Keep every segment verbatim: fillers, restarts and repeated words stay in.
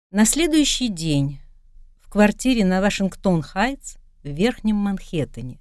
На следующий день в квартире на Вашингтон-Хайтс в Верхнем Манхэттене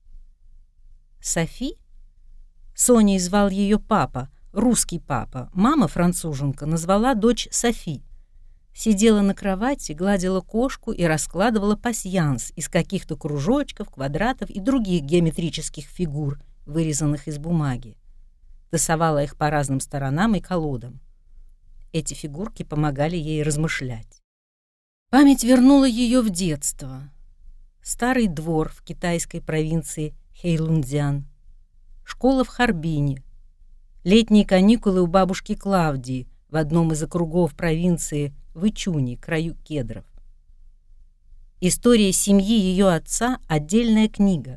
Софи, Соней звал ее папа, русский папа, мама, француженка, назвала дочь Софи, сидела на кровати, гладила кошку и раскладывала пасьянс из каких-то кружочков, квадратов и других геометрических фигур, вырезанных из бумаги. Тасовала их по разным сторонам и колодам. Эти фигурки помогали ей размышлять. Память вернула ее в детство. Старый двор в китайской провинции Хэйлунцзян, школа в Харбине, летние каникулы у бабушки Клавдии в одном из округов провинции Вычуни, краю кедров. История семьи ее отца — отдельная книга.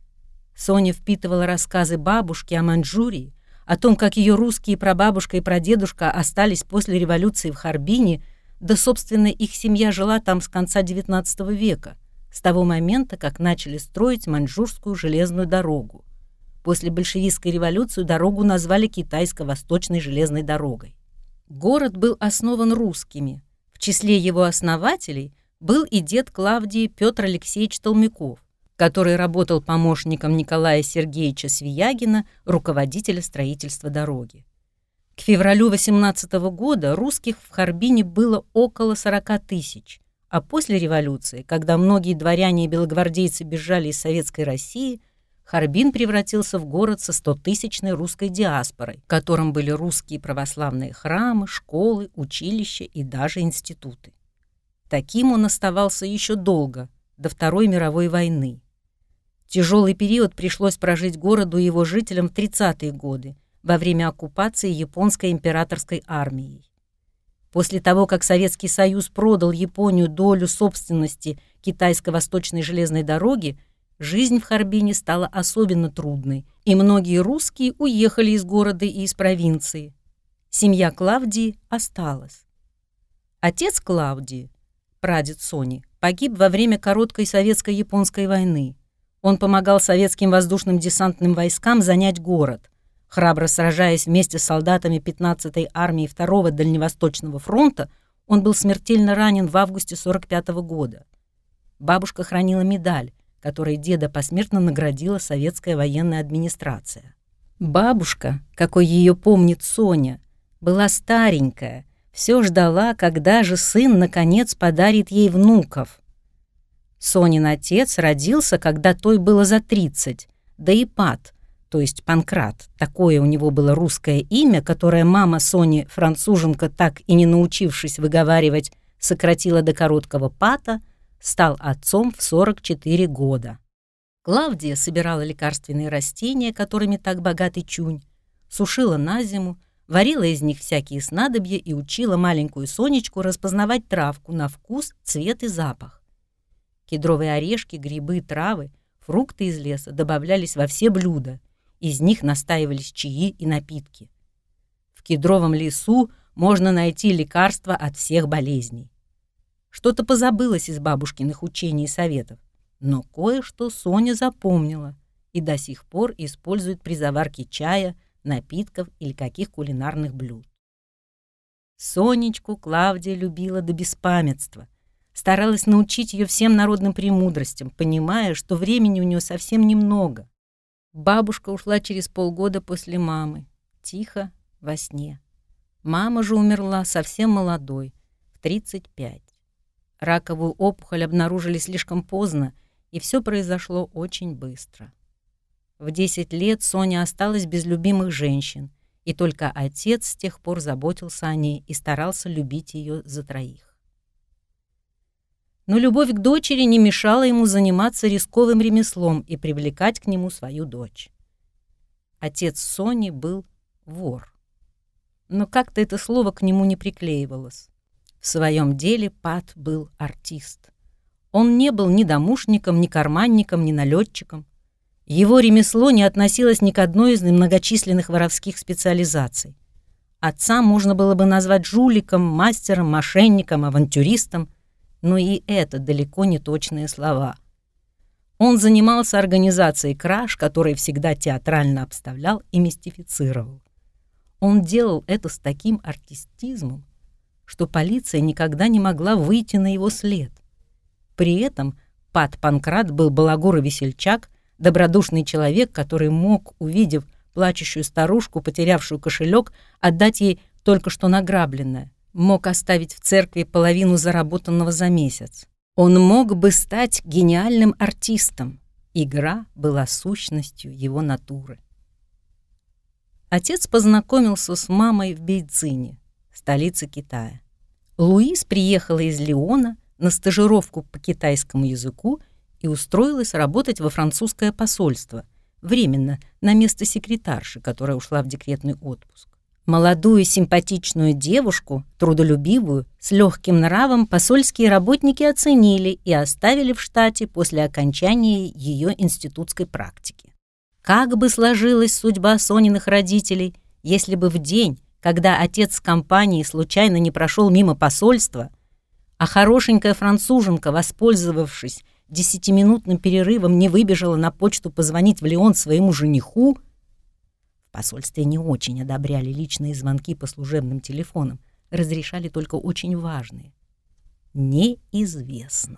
Соня впитывала рассказы бабушки о Маньчжурии, о том, как ее русские прабабушка и прадедушка остались после революции в Харбине, да, собственно, их семья жила там с конца девятнадцатого века, с того момента, как начали строить Маньчжурскую железную дорогу. После большевистской революции дорогу назвали Китайско-Восточной железной дорогой. Город был основан русскими. В числе его основателей был и дед Клавдии Петр Алексеевич Толмяков, который работал помощником Николая Сергеевича Свиягина, руководителя строительства дороги. К февралю восемнадцатого года русских в Харбине было около сорока тысяч, а после революции, когда многие дворяне и белогвардейцы бежали из Советской России, Харбин превратился в город со стотысячной русской диаспорой, в котором были русские православные храмы, школы, училища и даже институты. Таким он оставался еще долго, до Второй мировой войны. Тяжелый период пришлось прожить городу и его жителям в тридцатые годы, во время оккупации японской императорской армией. После того, как Советский Союз продал Японию долю собственности Китайско-Восточной железной дороги, жизнь в Харбине стала особенно трудной, и многие русские уехали из города и из провинции. Семья Клавдии осталась. Отец Клавдии, прадед Сони, погиб во время короткой советско-японской войны. Он помогал советским воздушным десантным войскам занять город. Храбро сражаясь вместе с солдатами пятнадцатой армии Второго Дальневосточного фронта, он был смертельно ранен в августе сорок пятого года. Бабушка хранила медаль, которой деда посмертно наградила советская военная администрация. Бабушка, какой ее помнит Соня, была старенькая, все ждала, когда же сын наконец подарит ей внуков. Сонин отец родился, когда той было за тридцать, да и Пат, то есть Панкрат, такое у него было русское имя, которое мама Сони, француженка, так и не научившись выговаривать, сократила до короткого Пата, стал отцом в сорок четыре года. Клавдия собирала лекарственные растения, которыми так богатый Чунь, сушила на зиму, варила из них всякие снадобья и учила маленькую Сонечку распознавать травку на вкус, цвет и запах. Кедровые орешки, грибы, травы, фрукты из леса добавлялись во все блюда, из них настаивались чаи и напитки. В кедровом лесу можно найти лекарства от всех болезней. Что-то позабылось из бабушкиных учений и советов, но кое-что Соня запомнила и до сих пор использует при заварке чая, напитков или каких кулинарных блюд. Сонечку Клавдия любила до беспамятства, старалась научить ее всем народным премудростям, понимая, что времени у нее совсем немного. Бабушка ушла через полгода после мамы, тихо, во сне. Мама же умерла совсем молодой, в тридцать пять. Раковую опухоль обнаружили слишком поздно, и все произошло очень быстро. В десять лет Соня осталась без любимых женщин, и только отец с тех пор заботился о ней и старался любить ее за троих. Но любовь к дочери не мешала ему заниматься рисковым ремеслом и привлекать к нему свою дочь. Отец Сони был вор. Но как-то это слово к нему не приклеивалось. В своем деле Пат был артист. Он не был ни домушником, ни карманником, ни налетчиком. Его ремесло не относилось ни к одной из многочисленных воровских специализаций. Отца можно было бы назвать жуликом, мастером, мошенником, авантюристом, но и это далеко не точные слова. Он занимался организацией краж, которые всегда театрально обставлял и мистифицировал. Он делал это с таким артистизмом, что полиция никогда не могла выйти на его след. При этом Пат Панкрат был балагур и весельчак, добродушный человек, который мог, увидев плачущую старушку, потерявшую кошелек, отдать ей только что награбленное, мог оставить в церкви половину заработанного за месяц. Он мог бы стать гениальным артистом. Игра была сущностью его натуры. Отец познакомился с мамой в Бейцзине, столице Китая. Луиз приехала из Лиона на стажировку по китайскому языку и устроилась работать во французское посольство, временно, на место секретарши, которая ушла в декретный отпуск. Молодую симпатичную девушку, трудолюбивую, с легким нравом, посольские работники оценили и оставили в штате после окончания ее институтской практики. Как бы сложилась судьба Сониных родителей, если бы в день, когда отец компании случайно не прошел мимо посольства, а хорошенькая француженка, воспользовавшись десятиминутным перерывом, не выбежала на почту позвонить в Лион своему жениху. В посольстве не очень одобряли личные звонки по служебным телефонам, разрешали только очень важные. Неизвестно.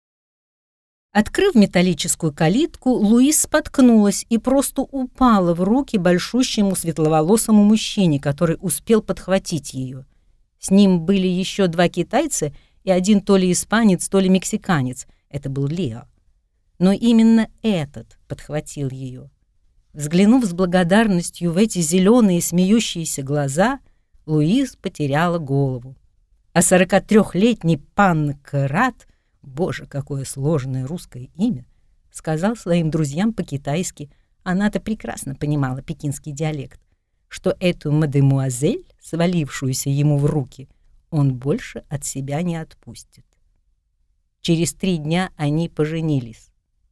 Открыв металлическую калитку, Луиз споткнулась и просто упала в руки большущему светловолосому мужчине, который успел подхватить ее. С ним были еще два китайца и один то ли испанец, то ли мексиканец. Это был Лео. Но именно этот подхватил ее. Взглянув с благодарностью в эти зеленые смеющиеся глаза, Луиз потеряла голову. А сорокатрёхлетний пан Карат, боже, какое сложное русское имя, сказал своим друзьям по-китайски, она-то прекрасно понимала пекинский диалект, что эту мадемуазель, свалившуюся ему в руки, он больше от себя не отпустит. Через три дня они поженились.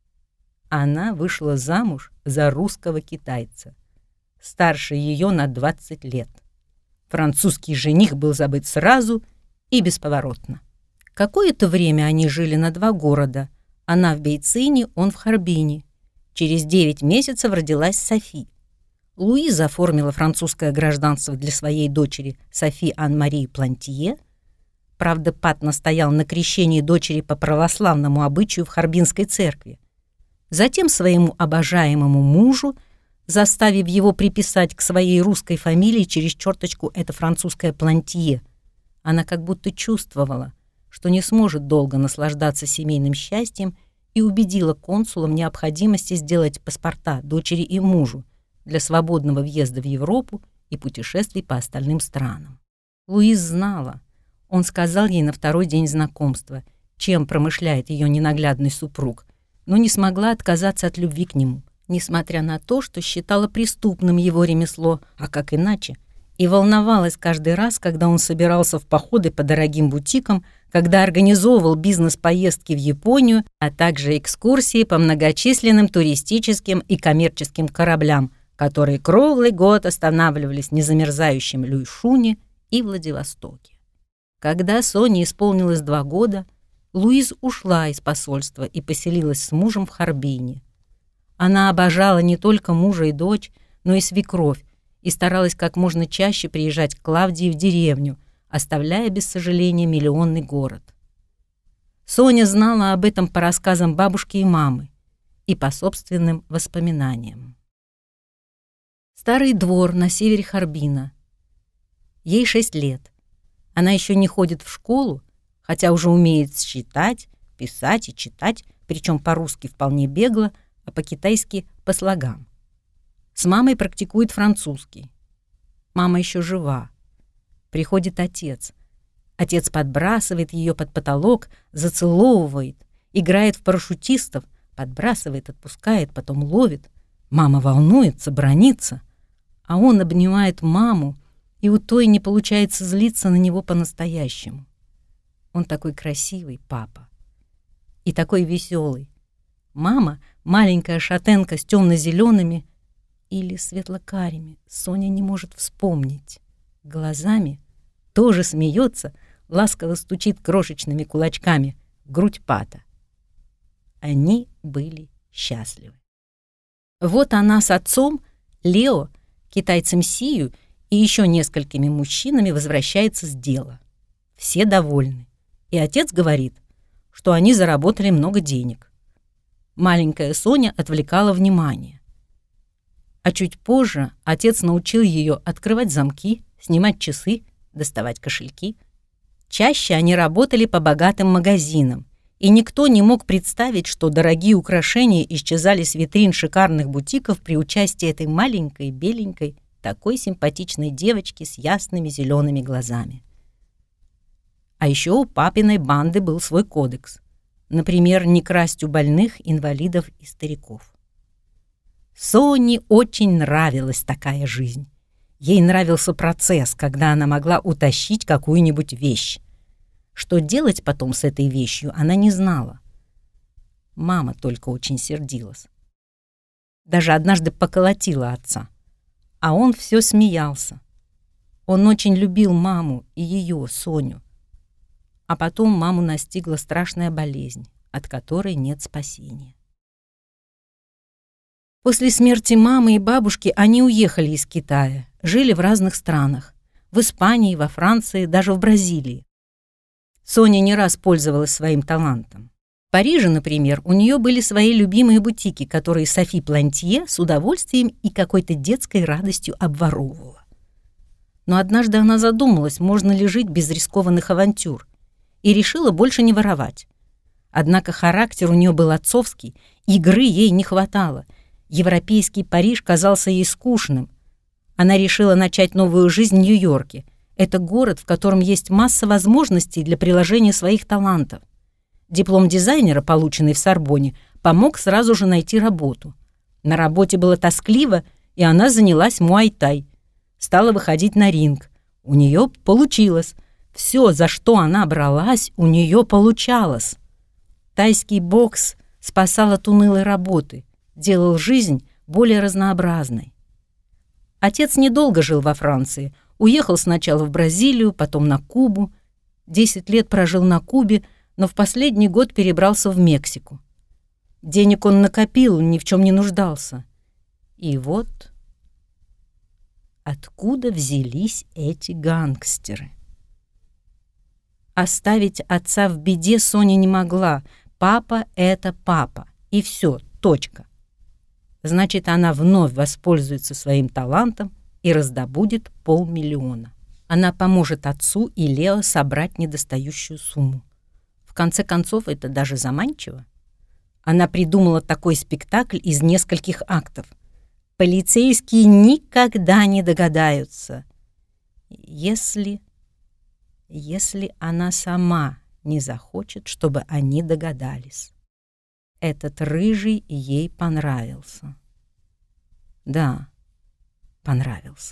Она вышла замуж за русского китайца, старше ее на двадцать лет. Французский жених был забыт сразу и бесповоротно. Какое-то время они жили на два города. Она в Бейцине, он в Харбине. Через девять месяцев родилась Софи. Луиза оформила французское гражданство для своей дочери Софи Ан-Марии Плантье. Правда, Пат настоял на крещении дочери по православному обычаю в Харбинской церкви. Затем своему обожаемому мужу, заставив его приписать к своей русской фамилии через черточку это французское Плантье, она как будто чувствовала, что не сможет долго наслаждаться семейным счастьем, и убедила консула в необходимости сделать паспорта дочери и мужу для свободного въезда в Европу и путешествий по остальным странам. Луиз знала, он сказал ей на второй день знакомства, чем промышляет ее ненаглядный супруг, но не смогла отказаться от любви к нему, несмотря на то, что считала преступным его ремесло, а как иначе, и волновалась каждый раз, когда он собирался в походы по дорогим бутикам, когда организовывал бизнес-поездки в Японию, а также экскурсии по многочисленным туристическим и коммерческим кораблям, которые круглый год останавливались в незамерзающем Люйшуне и Владивостоке. Когда Соне исполнилось два года, Луиз ушла из посольства и поселилась с мужем в Харбине. Она обожала не только мужа и дочь, но и свекровь, и старалась как можно чаще приезжать к Клавдии в деревню, оставляя без сожаления миллионный город. Соня знала об этом по рассказам бабушки и мамы и по собственным воспоминаниям. Старый двор на севере Харбина. Ей шесть лет. Она еще не ходит в школу, хотя уже умеет считать, писать и читать, причем по-русски вполне бегло, а по-китайски по слогам. С мамой практикует французский. Мама еще жива. Приходит отец. Отец подбрасывает ее под потолок, зацеловывает, играет в парашютистов, подбрасывает, отпускает, потом ловит. Мама волнуется, бранится, а он обнимает маму, и у той не получается злиться на него по-настоящему. Он такой красивый, папа, и такой веселый. Мама — маленькая шатенка с темно-зелеными или светло-карими, Соня не может вспомнить. Глазами тоже смеется, ласково стучит крошечными кулачками в грудь Пата. Они были счастливы. Вот она с отцом, Лео, китайцем Сию и еще несколькими мужчинами возвращается с дела. все довольны. И отец говорит, что они заработали много денег. Маленькая Соня отвлекала внимание. А чуть позже отец научил ее открывать замки, снимать часы, доставать кошельки. Чаще они работали по богатым магазинам, и никто не мог представить, что дорогие украшения исчезали с витрин шикарных бутиков при участии этой маленькой, беленькой, такой симпатичной девочки с ясными зелеными глазами. А еще у папиной банды был свой кодекс. Например, не красть у больных, инвалидов и стариков. Соне очень нравилась такая жизнь. Ей нравился процесс, когда она могла утащить какую-нибудь вещь. Что делать потом с этой вещью, она не знала. Мама только очень сердилась. Даже однажды поколотила отца. А он все смеялся. Он очень любил маму и ее, Соню. А потом маму настигла страшная болезнь, от которой нет спасения. После смерти мамы и бабушки они уехали из Китая, жили в разных странах. В Испании, во Франции, даже в Бразилии. Соня не раз пользовалась своим талантом. В Париже, например, у нее были свои любимые бутики, которые Софи Плантье с удовольствием и какой-то детской радостью обворовывала. Но однажды она задумалась, можно ли жить без рискованных авантюр, и решила больше не воровать. Однако характер у нее был отцовский, игры ей не хватало. Европейский Париж казался ей скучным. Она решила начать новую жизнь в Нью-Йорке. Это город, в котором есть масса возможностей для приложения своих талантов. Диплом дизайнера, полученный в Сорбонне, помог сразу же найти работу. На работе было тоскливо, и она занялась муай-тай. Стала выходить на ринг. У нее получилось. Все, за что она бралась, у нее получалось. Тайский бокс спасал от унылой работы, делал жизнь более разнообразной. Отец недолго жил во Франции. Уехал сначала в Бразилию, потом на Кубу. Десять лет прожил на Кубе, но в последний год перебрался в Мексику. Денег он накопил, ни в чем не нуждался. И вот откуда взялись эти гангстеры. Оставить отца в беде Соня не могла. Папа — это папа. И все, точка. Значит, она вновь воспользуется своим талантом и раздобудет полмиллиона. Она поможет отцу и Лео собрать недостающую сумму. В конце концов, это даже заманчиво. Она придумала такой спектакль из нескольких актов. Полицейские никогда не догадаются, если... если она сама не захочет, чтобы они догадались. Этот рыжий ей понравился. Да, понравился.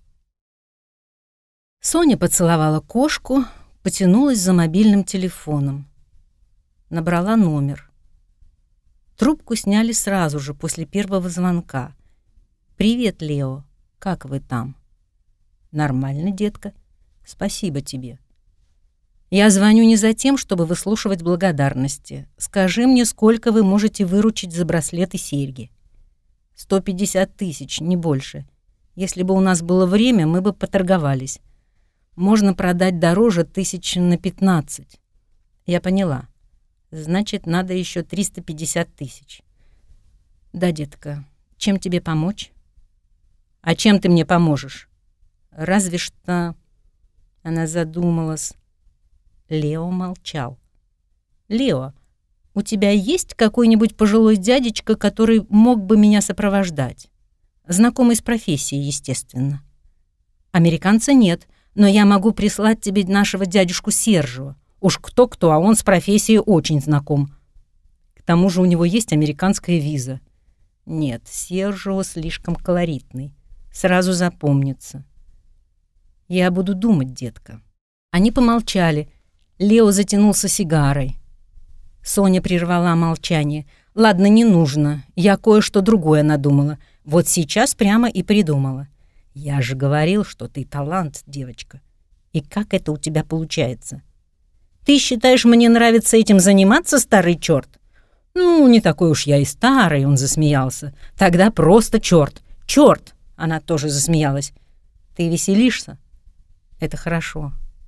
Соня поцеловала кошку, потянулась за мобильным телефоном. Набрала номер. Трубку сняли сразу же, после первого звонка. «Привет, Лео. Как вы там?» «Нормально, детка. Спасибо тебе. Я звоню не за тем, чтобы выслушивать благодарности. Скажи мне, сколько вы можете выручить за браслет и серьги?» «Сто пятьдесят тысяч, не больше. Если бы у нас было время, мы бы поторговались. Можно продать дороже тысяч на пятнадцать». «Я поняла. Значит, надо еще триста пятьдесят тысяч». «Да, детка. Чем тебе помочь?» «А чем ты мне поможешь?» «Разве что...» Она задумалась. Лео молчал. «Лео, у тебя есть какой-нибудь пожилой дядечка, который мог бы меня сопровождать? Знакомый с профессией, естественно». «Американца нет, но я могу прислать тебе нашего дядюшку Сержио. Уж кто-кто, а он с профессией очень знаком. К тому же у него есть американская виза». «Нет, Сержио слишком колоритный. Сразу запомнится». «Я буду думать, детка». Они помолчали. Лео затянулся сигарой. Соня прервала молчание. «Ладно, не нужно. Я кое-что другое надумала. Вот сейчас прямо и придумала. Я же говорил, что ты талант, девочка. И как это у тебя получается? Ты считаешь, мне нравится этим заниматься, старый черт?» «Ну, не такой уж я и старый», — он засмеялся. «Тогда просто черт. Черт!» — она тоже засмеялась. «Ты веселишься? Это хорошо.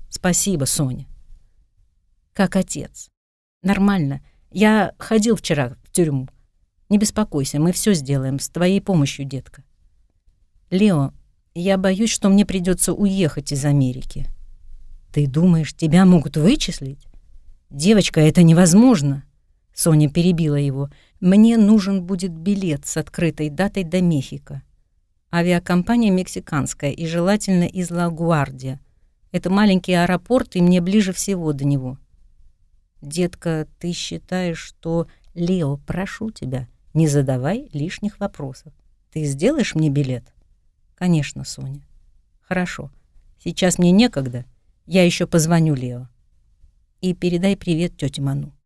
Спасибо, Соня. Как отец. Нормально. Я ходил вчера в тюрьму. Не беспокойся, мы все сделаем с твоей помощью, детка. Лео, я боюсь, что мне придется уехать из Америки. Ты думаешь, тебя могут вычислить? Девочка, это невозможно. Соня перебила его. Мне нужен будет билет с открытой датой до Мехико. Авиакомпания мексиканская и желательно из Ла-Гуардия. Это маленький аэропорт, и мне ближе всего до него. Детка, ты считаешь, что... Лео, прошу тебя, не задавай лишних вопросов. Ты сделаешь мне билет? Конечно, Соня. Хорошо. Сейчас мне некогда. Я еще позвоню Лео. И передай привет тете Ману.